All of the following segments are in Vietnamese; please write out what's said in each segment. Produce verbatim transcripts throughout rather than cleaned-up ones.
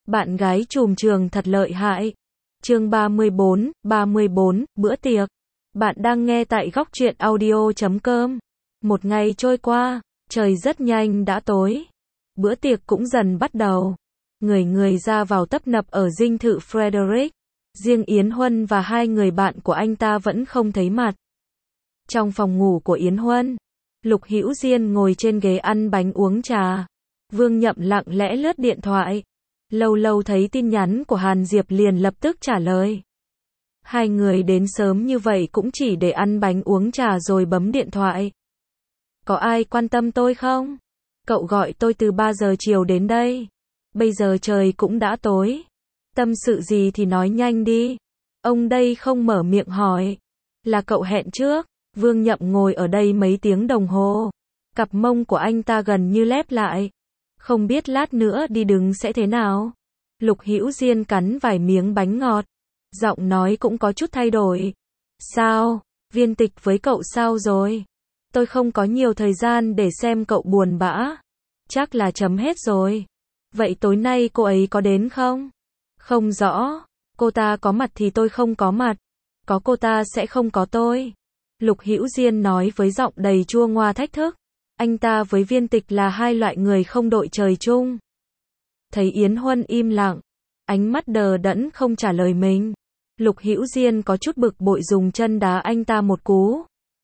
Bạn gái trùm trường thật lợi hại. Chương ba mươi bốn, ba mươi bốn, bữa tiệc. Bạn đang nghe tại góc truyện audio chấm com. Một ngày trôi qua, trời rất nhanh đã tối. Bữa tiệc cũng dần bắt đầu. Người người ra vào tấp nập ở dinh thự Frederick. Riêng Yến Huân và hai người bạn của anh ta vẫn không thấy mặt. Trong phòng ngủ của Yến Huân, Lục Hữu Diên ngồi trên ghế ăn bánh uống trà. Vương Nhậm lặng lẽ lướt điện thoại. Lâu lâu thấy tin nhắn của Hàn Diệp liền lập tức trả lời. Hai người đến sớm như vậy cũng chỉ để ăn bánh uống trà rồi bấm điện thoại. Có ai quan tâm tôi không? Cậu gọi tôi từ ba giờ chiều đến đây. Bây giờ trời cũng đã tối. Tâm sự gì thì nói nhanh đi. Ông đây không mở miệng hỏi. Là cậu hẹn trước. Vương Nhậm ngồi ở đây mấy tiếng đồng hồ. Cặp mông của anh ta gần như lép lại. Không biết lát nữa đi đứng sẽ thế nào. Lục Hữu Diên cắn vài miếng bánh ngọt. Giọng nói cũng có chút thay đổi. Sao? Viên Tịch với cậu sao rồi? Tôi không có nhiều thời gian để xem cậu buồn bã. Chắc là chấm hết rồi. Vậy tối nay cô ấy có đến không? Không rõ. Cô ta có mặt thì tôi không có mặt. Có cô ta sẽ không có tôi. Lục Hữu Diên nói với giọng đầy chua ngoa thách thức. Anh ta với Viên Tịch là hai loại người không đội trời chung. Thấy Yến Huân im lặng, ánh mắt đờ đẫn không trả lời mình. Lục Hữu Diên có chút bực bội dùng chân đá anh ta một cú.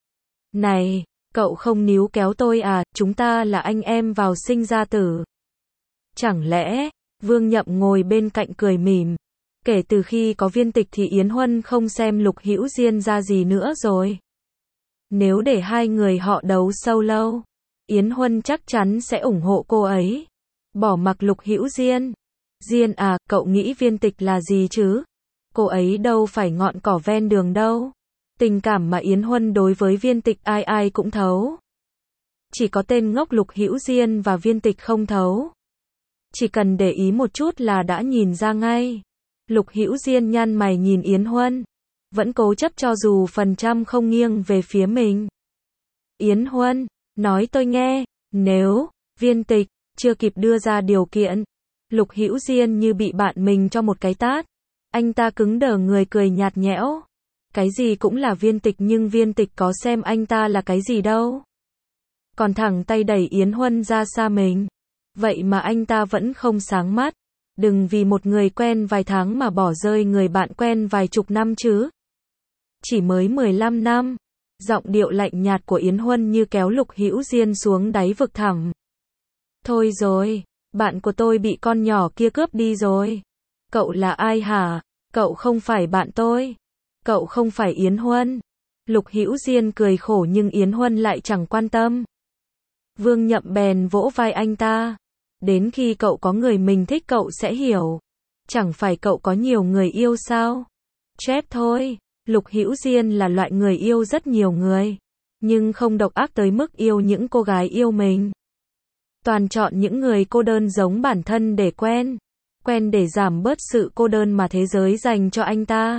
Này, cậu không níu kéo tôi à, chúng ta là anh em vào sinh ra tử. Chẳng lẽ, Vương Nhậm ngồi bên cạnh cười mỉm. Kể từ khi có Viên Tịch thì Yến Huân không xem Lục Hữu Diên ra gì nữa rồi. Nếu để hai người họ đấu sâu lâu, Yến Huân chắc chắn sẽ ủng hộ cô ấy. Bỏ mặc Lục Hữu Diên. Diên à, cậu nghĩ Viên Tịch là gì chứ? Cô ấy đâu phải ngọn cỏ ven đường đâu. Tình cảm mà Yến Huân đối với Viên Tịch ai ai cũng thấu. Chỉ có tên ngốc Lục Hữu Diên và Viên Tịch không thấu. Chỉ cần để ý một chút là đã nhìn ra ngay. Lục Hữu Diên nhăn mày nhìn Yến Huân. Vẫn cố chấp cho dù phần trăm không nghiêng về phía mình. Yến Huân, nói tôi nghe, nếu Viên Tịch chưa kịp đưa ra điều kiện. Lục Hữu Diên như bị bạn mình cho một cái tát. Anh ta cứng đờ người cười nhạt nhẽo. Cái gì cũng là Viên Tịch nhưng Viên Tịch có xem anh ta là cái gì đâu. Còn thẳng tay đẩy Yến Huân ra xa mình. Vậy mà anh ta vẫn không sáng mắt. Đừng vì một người quen vài tháng mà bỏ rơi người bạn quen vài chục năm chứ. Chỉ mới mười lăm năm. Giọng điệu lạnh nhạt của Yến Huân như kéo Lục Hữu Diên xuống đáy vực thẳm. Thôi rồi, bạn của tôi bị con nhỏ kia cướp đi rồi. Cậu là ai hả? Cậu không phải bạn tôi. Cậu không phải Yến Huân. Lục Hữu Diên cười khổ nhưng Yến Huân lại chẳng quan tâm. Vương Nhậm bèn vỗ vai anh ta. Đến khi cậu có người mình thích cậu sẽ hiểu. Chẳng phải cậu có nhiều người yêu sao? Chép thôi. Lục Hữu Diên là loại người yêu rất nhiều người. Nhưng không độc ác tới mức yêu những cô gái yêu mình. Toàn chọn những người cô đơn giống bản thân để quen. Quen để giảm bớt sự cô đơn mà thế giới dành cho anh ta.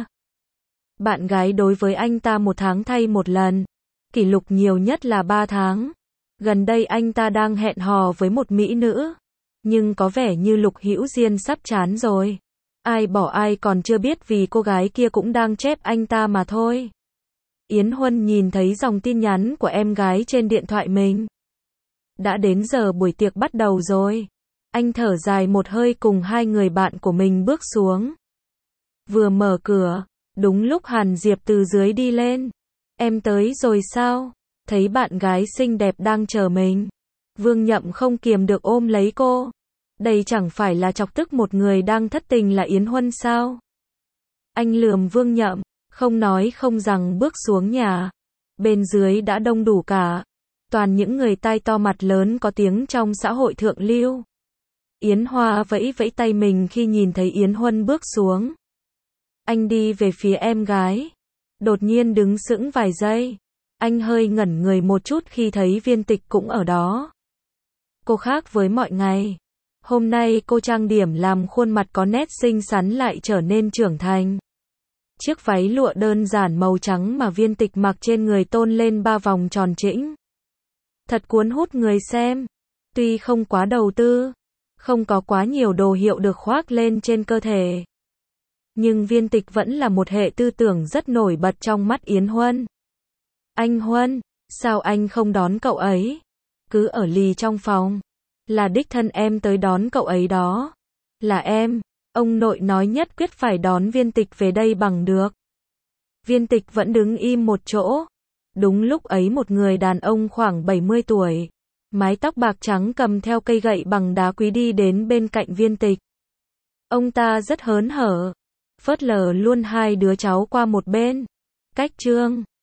Bạn gái đối với anh ta một tháng thay một lần. Kỷ lục nhiều nhất là ba tháng. Gần đây anh ta đang hẹn hò với một mỹ nữ. Nhưng có vẻ như Lục Hữu Diên sắp chán rồi. Ai bỏ ai còn chưa biết vì cô gái kia cũng đang chép anh ta mà thôi. Yến Huân nhìn thấy dòng tin nhắn của em gái trên điện thoại mình. Đã đến giờ buổi tiệc bắt đầu rồi. Anh thở dài một hơi cùng hai người bạn của mình bước xuống. Vừa mở cửa, đúng lúc Hàn Diệp từ dưới đi lên. Em tới rồi sao? Thấy bạn gái xinh đẹp đang chờ mình. Vương Nhậm không kiềm được ôm lấy cô. Đây chẳng phải là chọc tức một người đang thất tình là Yến Huân sao? Anh lườm Vương Nhậm, không nói không rằng bước xuống nhà. Bên dưới đã đông đủ cả. Toàn những người tai to mặt lớn có tiếng trong xã hội thượng lưu. Yến Hoa vẫy vẫy tay mình khi nhìn thấy Yến Huân bước xuống. Anh đi về phía em gái. Đột nhiên đứng sững vài giây. Anh hơi ngẩn người một chút khi thấy Viên Tịch cũng ở đó. Cô khác với mọi ngày. Hôm nay cô trang điểm làm khuôn mặt có nét xinh xắn lại trở nên trưởng thành. Chiếc váy lụa đơn giản màu trắng mà Viên Tịch mặc trên người tôn lên ba vòng tròn trĩnh. Thật cuốn hút người xem. Tuy không quá đầu tư, không có quá nhiều đồ hiệu được khoác lên trên cơ thể. Nhưng Viên Tịch vẫn là một hệ tư tưởng rất nổi bật trong mắt Yến Huân. Anh Huân, sao anh không đón cậu ấy? Cứ ở lì trong phòng. Là đích thân em tới đón cậu ấy đó. Là em, ông nội nói nhất quyết phải đón Viên Tịch về đây bằng được. Viên Tịch vẫn đứng im một chỗ. Đúng lúc ấy một người đàn ông khoảng bảy mươi tuổi, mái tóc bạc trắng cầm theo cây gậy bằng đá quý đi đến bên cạnh Viên Tịch. Ông ta rất hớn hở, phớt lờ luôn hai đứa cháu qua một bên. Cách Trương